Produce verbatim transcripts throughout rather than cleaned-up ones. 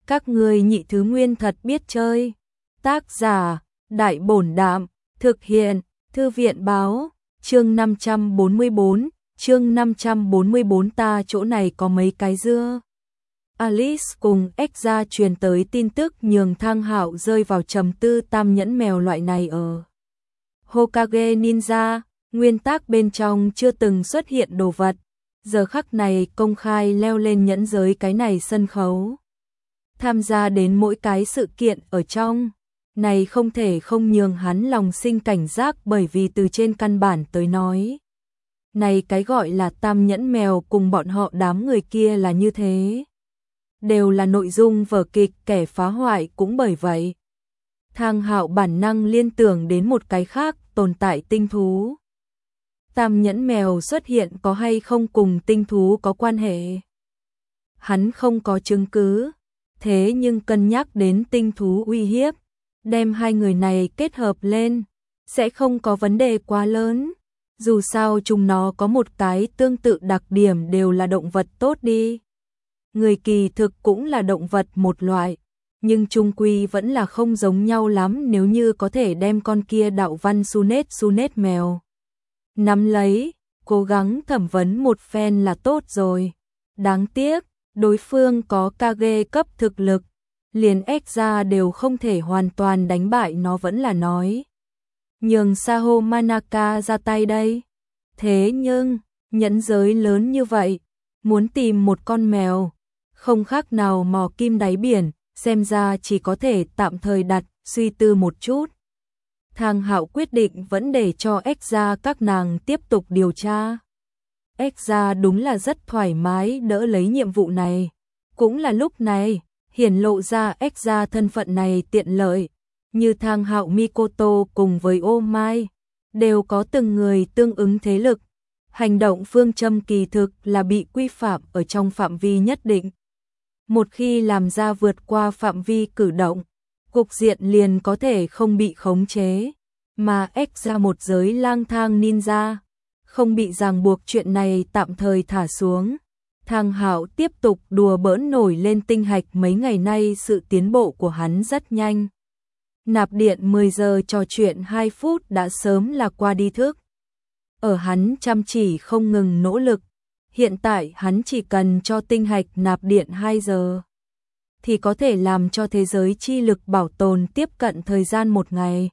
Các ngươi nhị thứ nguyên thật biết chơi. Tác giả, Đại Bổn Đạm, thực hiện, Thư viện báo, chương năm trăm bốn mươi bốn, chương năm trăm bốn mươi bốn ta chỗ này có mấy cái dưa. Alice cùng Exra truyền tới tin tức nhường Thang Hạo rơi vào trầm tư. Tam nhẫn mèo loại này ở Hokage Ninja, nguyên tắc bên trong chưa từng xuất hiện đồ vật, giờ khắc này công khai leo lên nhẫn giới cái này sân khấu. Tham gia đến mỗi cái sự kiện ở trong này không thể không nhường hắn lòng sinh cảnh giác, bởi vì từ trên căn bản tới nói, này cái gọi là tam nhẫn mèo cùng bọn họ đám người kia là như thế, đều là nội dung vở kịch kẻ phá hoại. Cũng bởi vậy, Thang Hạo bản năng liên tưởng đến một cái khác tồn tại, tinh thú. Tam nhẫn mèo xuất hiện có hay không cùng tinh thú có quan hệ? Hắn không có chứng cứ, thế nhưng cân nhắc đến tinh thú uy hiếp, đem hai người này kết hợp lên, sẽ không có vấn đề quá lớn. Dù sao chúng nó có một cái tương tự đặc điểm, đều là động vật tốt đi. Người kỳ thực cũng là động vật một loại, nhưng chung quy vẫn là không giống nhau lắm. Nếu như có thể đem con kia đạo văn Sunet Sunet mèo nắm lấy, cố gắng thẩm vấn một phen là tốt rồi. Đáng tiếc, đối phương có Kage cấp thực lực, liền Exra đều không thể hoàn toàn đánh bại nó, vẫn là nói nhường Saho Manaka ra tay đây. Thế nhưng, nhẫn giới lớn như vậy, muốn tìm một con mèo, không khác nào mò kim đáy biển, xem ra chỉ có thể tạm thời đặt, suy tư một chút. Thang Hạo quyết định vẫn để cho Exra các nàng tiếp tục điều tra. Exra đúng là rất thoải mái đỡ lấy nhiệm vụ này. Cũng là lúc này, hiển lộ ra Exra thân phận này tiện lợi, như Thang Hạo, Mikoto cùng với Ô Mai, đều có từng người tương ứng thế lực. Hành động phương châm kỳ thực là bị quy phạm ở trong phạm vi nhất định. Một khi làm ra vượt qua phạm vi cử động, cục diện liền có thể không bị khống chế, mà Exra một giới lang thang ninja, không bị ràng buộc, chuyện này tạm thời thả xuống. Thang Hạo tiếp tục đùa bỡn nổi lên tinh hạch. Mấy ngày nay sự tiến bộ của hắn rất nhanh. Nạp điện mười giờ trò chuyện hai phút đã sớm là qua đi thức. Ở hắn chăm chỉ không ngừng nỗ lực, hiện tại hắn chỉ cần cho tinh hạch nạp điện hai giờ, thì có thể làm cho thế giới chi lực bảo tồn tiếp cận thời gian một ngày.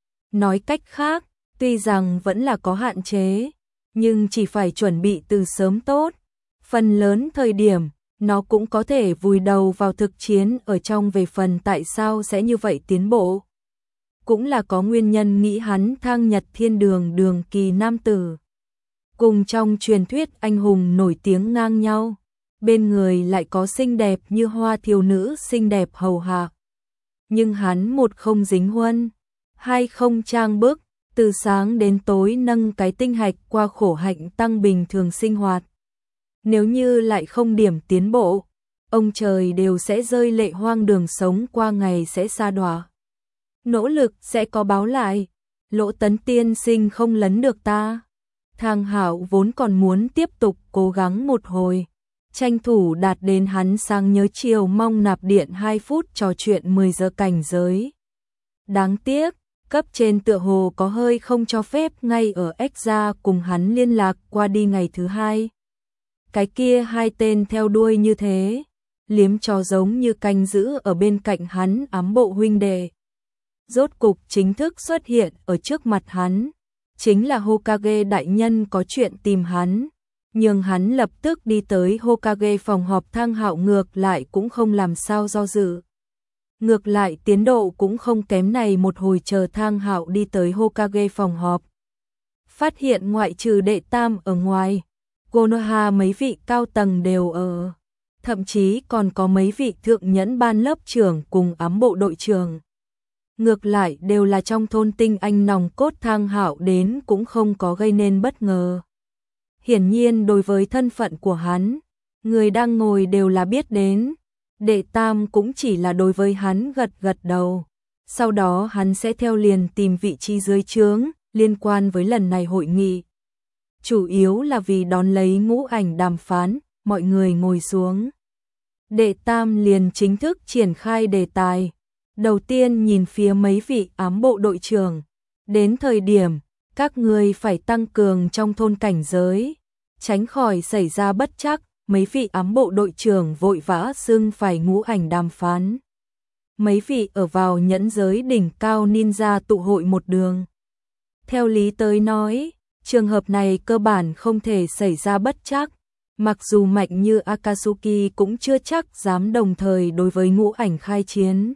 Nói cách khác, tuy rằng vẫn là có hạn chế, nhưng chỉ phải chuẩn bị từ sớm tốt. Phần lớn thời điểm, nó cũng có thể vùi đầu vào thực chiến ở trong. Về phần tại sao sẽ như vậy tiến bộ, cũng là có nguyên nhân. Nghĩ hắn Thang Nhật Thiên Đường đường kỳ nam tử, cùng trong truyền thuyết anh hùng nổi tiếng ngang nhau, bên người lại có xinh đẹp như hoa thiếu nữ xinh đẹp hầu hạ. Nhưng hắn một không dính huân, hai không trang bức, từ sáng đến tối nâng cái tinh hạch qua khổ hạnh tăng bình thường sinh hoạt. Nếu như lại không điểm tiến bộ, ông trời đều sẽ rơi lệ, hoang đường sống qua ngày sẽ sa đọa. Nỗ lực sẽ có báo lại, Lỗ Tấn tiên sinh không lấn được ta. Thang Hạo vốn còn muốn tiếp tục cố gắng một hồi, tranh thủ đạt đến hắn sáng nhớ chiều mong nạp điện hai phút trò chuyện mười giờ cảnh giới. Đáng tiếc, cấp trên tựa hồ có hơi không cho phép. Ngay ở Exra cùng hắn liên lạc qua đi ngày thứ hai, cái kia hai tên theo đuôi như thế, liếm cho giống như canh giữ ở bên cạnh hắn ám bộ huynh đệ, rốt cục chính thức xuất hiện ở trước mặt hắn. Chính là Hokage đại nhân có chuyện tìm hắn, nhưng hắn lập tức đi tới Hokage phòng họp. Thang Hạo ngược lại cũng không làm sao do dự, ngược lại tiến độ cũng không kém. Này một hồi chờ Thang Hạo đi tới Hokage phòng họp, phát hiện ngoại trừ đệ tam ở ngoài, Konoha mấy vị cao tầng đều ở, thậm chí còn có mấy vị thượng nhẫn ban lớp trưởng cùng ám bộ đội trưởng. Ngược lại đều là trong thôn tinh anh nòng cốt. Thang Hạo đến cũng không có gây nên bất ngờ. Hiển nhiên đối với thân phận của hắn, người đang ngồi đều là biết đến. Đệ tam cũng chỉ là đối với hắn gật gật đầu. Sau đó hắn sẽ theo liền tìm vị trí dưới trướng liên quan với lần này hội nghị. Chủ yếu là vì đón lấy ngũ ảnh đàm phán, mọi người ngồi xuống. Đệ Tam liền chính thức triển khai đề tài. Đầu tiên nhìn phía mấy vị ám bộ đội trưởng. Đến thời điểm, các ngươi phải tăng cường trong thôn cảnh giới, tránh khỏi xảy ra bất trắc. Mấy vị ám bộ đội trưởng vội vã xưng phải ngũ ảnh đàm phán. Mấy vị ở vào nhẫn giới đỉnh cao ninja tụ hội một đường. Theo lý tới nói, trường hợp này cơ bản không thể xảy ra bất trắc. Mặc dù mạnh như Akatsuki cũng chưa chắc dám đồng thời đối với ngũ ảnh khai chiến.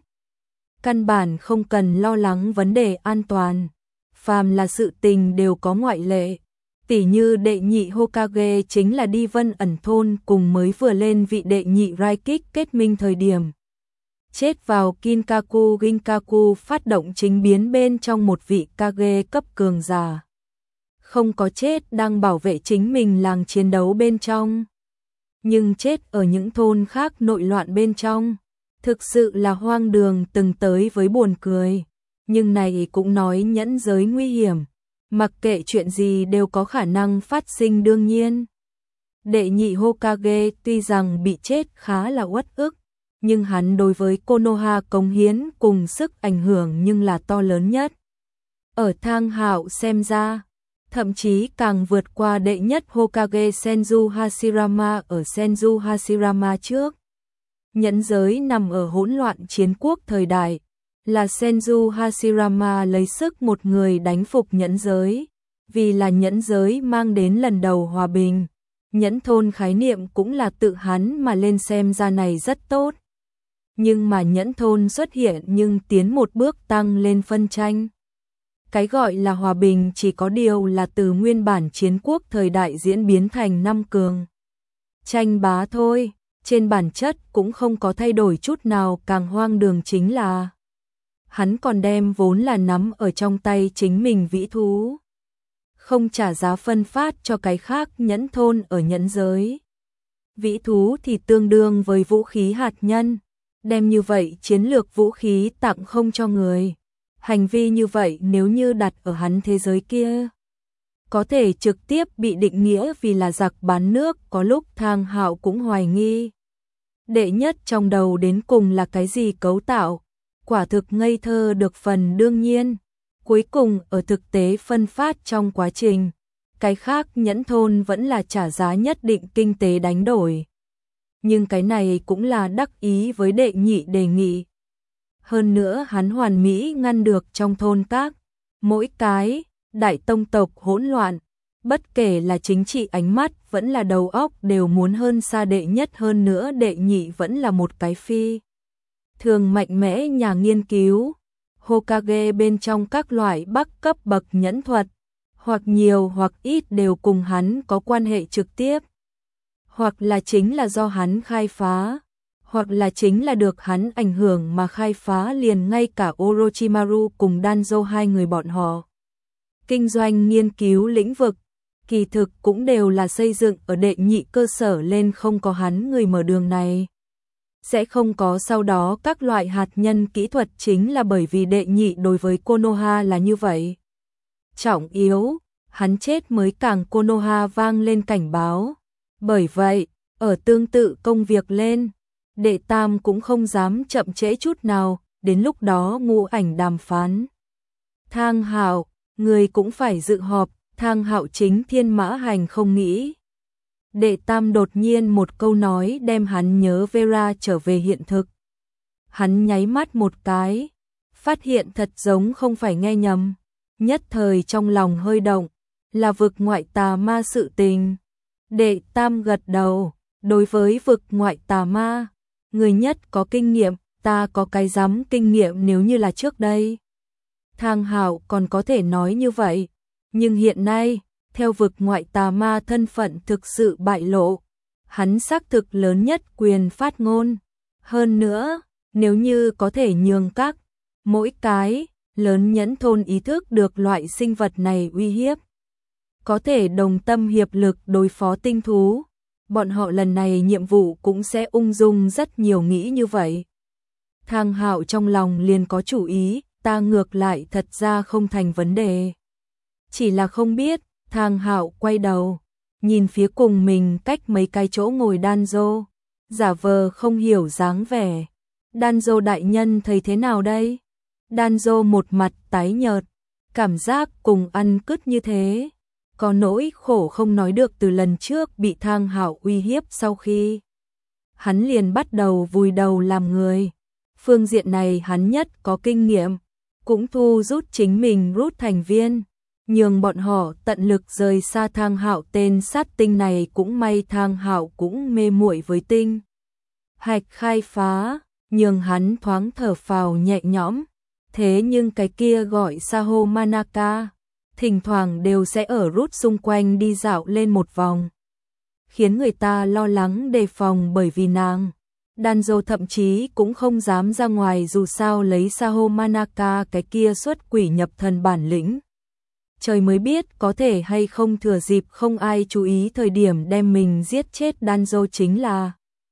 Căn bản không cần lo lắng vấn đề an toàn. Phàm là sự tình đều có ngoại lệ. Tỷ như đệ nhị Hokage chính là đi Vân Ẩn thôn cùng mới vừa lên vị đệ nhị Raikik kết minh thời điểm. Chết vào Kinkaku Ginkaku phát động chính biến bên trong một vị Kage cấp cường giả. Không có chết đang bảo vệ chính mình làng chiến đấu bên trong. Nhưng chết ở những thôn khác nội loạn bên trong. Thực sự là hoang đường từng tới với buồn cười. Nhưng này cũng nói nhẫn giới nguy hiểm. Mặc kệ chuyện gì đều có khả năng phát sinh đương nhiên. Đệ nhị Hokage tuy rằng bị chết khá là uất ức. Nhưng hắn đối với Konoha cống hiến cùng sức ảnh hưởng nhưng là to lớn nhất. Ở Thang Hạo xem ra, thậm chí càng vượt qua đệ nhất Hokage Senju Hashirama ở Senju Hashirama trước. Nhẫn giới nằm ở hỗn loạn chiến quốc thời đại, là Senju Hashirama lấy sức một người đánh phục nhẫn giới, vì là nhẫn giới mang đến lần đầu hòa bình. Nhẫn thôn khái niệm cũng là tự hắn mà lên xem ra này rất tốt. Nhưng mà nhẫn thôn xuất hiện nhưng tiến một bước tăng lên phân tranh. Cái gọi là hòa bình chỉ có điều là từ nguyên bản chiến quốc thời đại diễn biến thành năm cường. Tranh bá thôi, trên bản chất cũng không có thay đổi chút nào, càng hoang đường chính là hắn còn đem vốn là nắm ở trong tay chính mình vĩ thú. Không trả giá phân phát cho cái khác nhẫn thôn ở nhẫn giới. Vĩ thú thì tương đương với vũ khí hạt nhân, đem như vậy chiến lược vũ khí tặng không cho người. Hành vi như vậy nếu như đặt ở hắn thế giới kia, có thể trực tiếp bị định nghĩa vì là giặc bán nước, có lúc Thang Hạo cũng hoài nghi. Đệ nhất trong đầu đến cùng là cái gì cấu tạo, quả thực ngây thơ được phần đương nhiên. Cuối cùng ở thực tế phân phát trong quá trình, cái khác nhẫn thôn vẫn là trả giá nhất định kinh tế đánh đổi. Nhưng cái này cũng là đắc ý với đệ nhị đề nghị. Hơn nữa hắn hoàn mỹ ngăn được trong thôn các, mỗi cái, đại tông tộc hỗn loạn, bất kể là chính trị ánh mắt vẫn là đầu óc đều muốn hơn xa đệ nhất, hơn nữa đệ nhị vẫn là một cái phi thường mạnh mẽ nhà nghiên cứu. Hokage bên trong các loại bắc cấp bậc nhẫn thuật, hoặc nhiều hoặc ít đều cùng hắn có quan hệ trực tiếp. Hoặc là chính là do hắn khai phá, hoặc là chính là được hắn ảnh hưởng mà khai phá, liền ngay cả Orochimaru cùng Danzo hai người bọn họ. Kinh doanh nghiên cứu lĩnh vực, kỳ thực cũng đều là xây dựng ở đệ nhị cơ sở lên, không có hắn người mở đường này. Sẽ không có sau đó các loại hạt nhân kỹ thuật, chính là bởi vì đệ nhị đối với Konoha là như vậy. Trọng yếu, hắn chết mới càng Konoha vang lên cảnh báo. Bởi vậy, ở tương tự công việc lên, đệ tam cũng không dám chậm trễ chút nào, đến lúc đó ngũ ảnh đàm phán. Thang Hạo, người cũng phải dự họp. Thang Hạo chính thiên mã hành không nghĩ. Đệ tam đột nhiên một câu nói đem hắn nhớ Vera trở về hiện thực. Hắn nháy mắt một cái, phát hiện thật giống không phải nghe nhầm. Nhất thời trong lòng hơi động, là vực ngoại tà ma sự tình. Đệ tam gật đầu, đối với vực ngoại tà ma, người nhất có kinh nghiệm, ta có cái dám kinh nghiệm nếu như là trước đây. Thang Hạo còn có thể nói như vậy, nhưng hiện nay, theo vực ngoại tà ma thân phận thực sự bại lộ, hắn xác thực lớn nhất quyền phát ngôn. Hơn nữa, nếu như có thể nhường các, mỗi cái, lớn nhẫn thôn ý thức được loại sinh vật này uy hiếp, có thể đồng tâm hiệp lực đối phó tinh thú, bọn họ lần này nhiệm vụ cũng sẽ ung dung rất nhiều, nghĩ như vậy. Thang Hạo trong lòng liền có chủ ý, ta ngược lại thật ra không thành vấn đề. Chỉ là không biết, Thang Hạo quay đầu, nhìn phía cùng mình cách mấy cái chỗ ngồi Danzo, giả vờ không hiểu dáng vẻ. Danzo đại nhân thấy thế nào đây? Danzo một mặt tái nhợt, cảm giác cùng ăn cứt như thế. Có nỗi khổ không nói được từ lần trước bị Thang Hạo uy hiếp sau khi hắn liền bắt đầu vùi đầu làm người. Phương diện này hắn nhất có kinh nghiệm, cũng thu rút chính mình rút thành viên, nhường bọn họ tận lực rời xa Thang Hạo. Tên sát tinh này cũng may Thang Hạo cũng mê muội với tinh hạch khai phá, nhường hắn thoáng thở phào nhẹ nhõm. Thế nhưng cái kia gọi Saho Manaka, thỉnh thoảng đều sẽ ở rút xung quanh đi dạo lên một vòng, khiến người ta lo lắng đề phòng bởi vì nàng. Danzo thậm chí cũng không dám ra ngoài, dù sao lấy Saho Manaka cái kia xuất quỷ nhập thần bản lĩnh. Trời mới biết có thể hay không thừa dịp không ai chú ý thời điểm đem mình giết chết Danzo chính là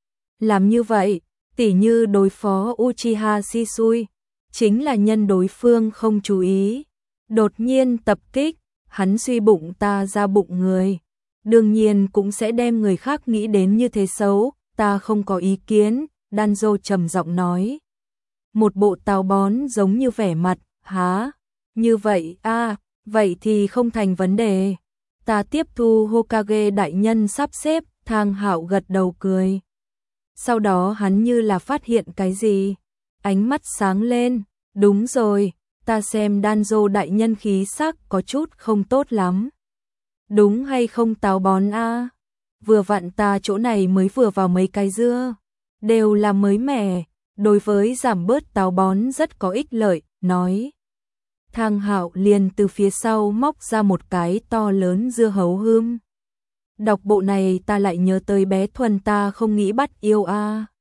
làm như vậy, tỉ như đối phó Uchiha Shisui, chính là nhân đối phương không chú ý, đột nhiên tập kích, hắn suy bụng ta ra bụng người, đương nhiên cũng sẽ đem người khác nghĩ đến như thế xấu, ta không có ý kiến, Danzo trầm giọng nói. Một bộ táo bón giống như vẻ mặt, há, như vậy a à, vậy thì không thành vấn đề. Ta tiếp thu Hokage đại nhân sắp xếp, Thang Hạo gật đầu cười. Sau đó hắn như là phát hiện cái gì, ánh mắt sáng lên, đúng rồi, ta xem Danzo đại nhân khí sắc có chút không tốt lắm. Đúng hay không táo bón a? Vừa vặn ta chỗ này mới vừa vào mấy cái dưa, đều là mới mẻ, đối với giảm bớt táo bón rất có ích lợi, nói. Thang Hạo liền từ phía sau móc ra một cái to lớn dưa hấu hươm. Đọc bộ này ta lại nhớ tới bé Thuần, ta không nghĩ bắt yêu a.